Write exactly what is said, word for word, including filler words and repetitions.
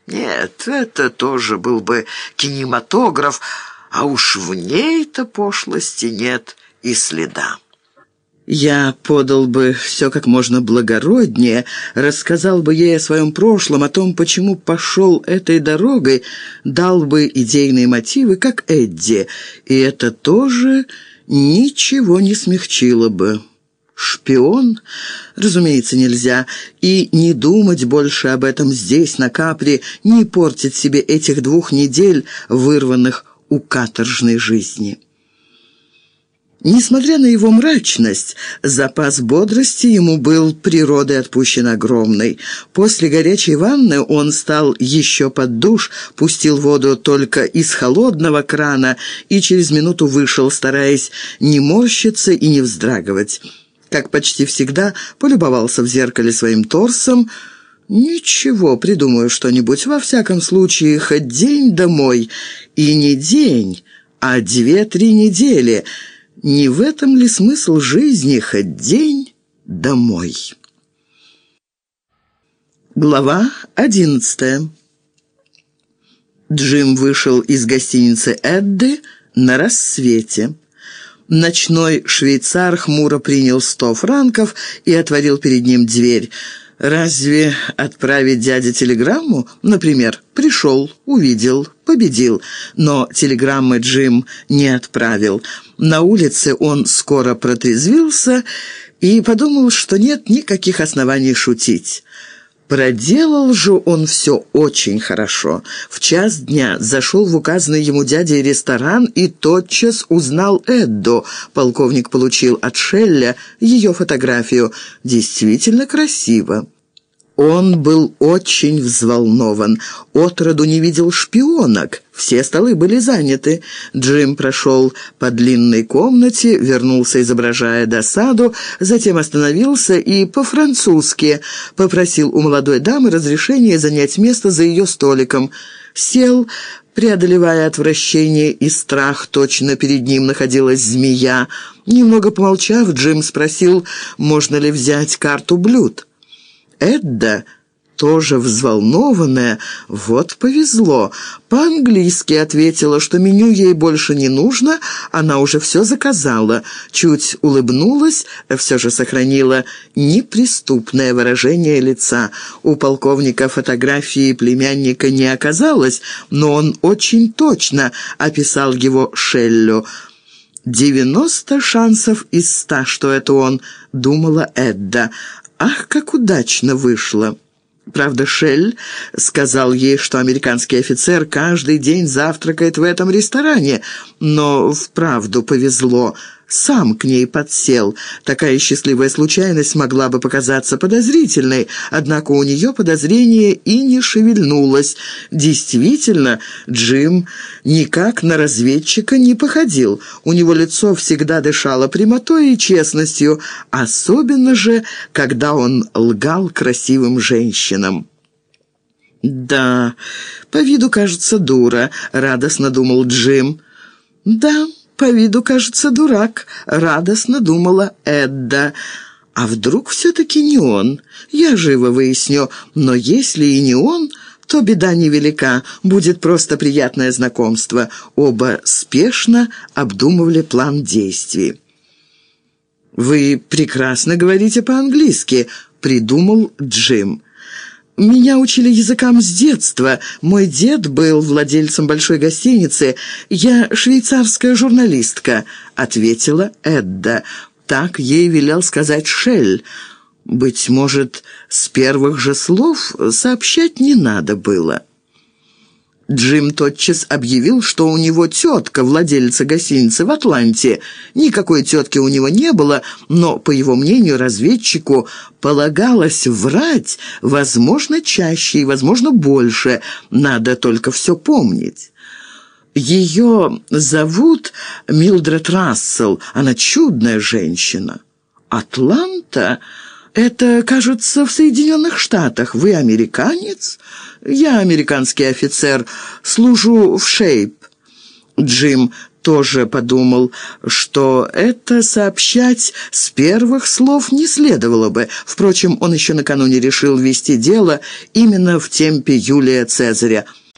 Нет, это тоже был бы кинематограф, а уж в ней-то пошлости нет и следа. Я подал бы все как можно благороднее, рассказал бы ей о своем прошлом, о том, почему пошел этой дорогой, дал бы идейные мотивы, как Эдди, и это тоже ничего не смягчило бы. Шпион? Разумеется, нельзя. И не думать больше об этом здесь, на Капри, не портить себе этих двух недель, вырванных у каторжной жизни. Несмотря на его мрачность, запас бодрости ему был природой отпущен огромный. После горячей ванны он стал еще под душ, пустил воду только из холодного крана и через минуту вышел, стараясь не морщиться и не вздрагивать. Как почти всегда, полюбовался в зеркале своим торсом. «Ничего, придумаю что-нибудь. Во всяком случае, хоть день домой. И не день, а две-три недели». Не в этом ли смысл жизни, хоть день домой? Глава одиннадцатая. Джим вышел из гостиницы «Эдды» на рассвете. Ночной швейцар хмуро принял сто франков и отворил перед ним дверь. Разве отправить дяде телеграмму? Например, пришел, увидел, победил. Но телеграммы Джим не отправил. На улице он скоро протрезвился и подумал, что нет никаких оснований шутить. Проделал же он все очень хорошо. В час дня зашел в указанный ему дядей ресторан и тотчас узнал Эдду. Полковник получил от Шелля ее фотографию. Действительно красиво. Он был очень взволнован. Отроду не видел шпионок. Все столы были заняты. Джим прошел по длинной комнате, вернулся, изображая досаду, затем остановился и по-французски попросил у молодой дамы разрешения занять место за ее столиком. Сел, преодолевая отвращение и страх, точно перед ним находилась змея. Немного помолчав, Джим спросил, можно ли взять карту блюд. Эдда, тоже взволнованная, вот повезло, по-английски ответила, что меню ей больше не нужно, она уже все заказала. Чуть улыбнулась, все же сохранила неприступное выражение лица. У полковника фотографии племянника не оказалось, но он очень точно описал его Шеллю. «Девяносто шансов из ста, что это он», — думала Эдда. Ах, как удачно вышло! Правда, Шель сказал ей, что американский офицер каждый день завтракает в этом ресторане, но вправду повезло. Сам к ней подсел. Такая счастливая случайность могла бы показаться подозрительной, однако у нее подозрение и не шевельнулось. Действительно, Джим никак на разведчика не походил. У него лицо всегда дышало прямотой и честностью, особенно же, когда он лгал красивым женщинам. «Да, по виду кажется дура», — радостно думал Джим. «Да». «По виду, кажется, дурак», — радостно думала Эдда. «А вдруг все-таки не он? Я живо выясню. Но если и не он, то беда невелика. Будет просто приятное знакомство». Оба спешно обдумывали план действий. «Вы прекрасно говорите по-английски», — придумал Джим. «Меня учили языкам с детства. Мой дед был владельцем большой гостиницы. Я швейцарская журналистка», — ответила Эдда. Так ей велел сказать Шель. Быть может, с первых же слов сообщать не надо было. Джим тотчас объявил, что у него тетка, владельца гостиницы в Атланте. Никакой тетки у него не было, но, по его мнению, разведчику полагалось врать, возможно, чаще и, возможно, больше. Надо только все помнить. Ее зовут Милдред Рассел. Она чудная женщина. Атланта? Это, кажется, в Соединенных Штатах. Вы американец? Я американский офицер, служу в Шейп. Джим тоже подумал, что это сообщать с первых слов не следовало бы. Впрочем, он еще накануне решил вести дело именно в темпе Юлия Цезаря.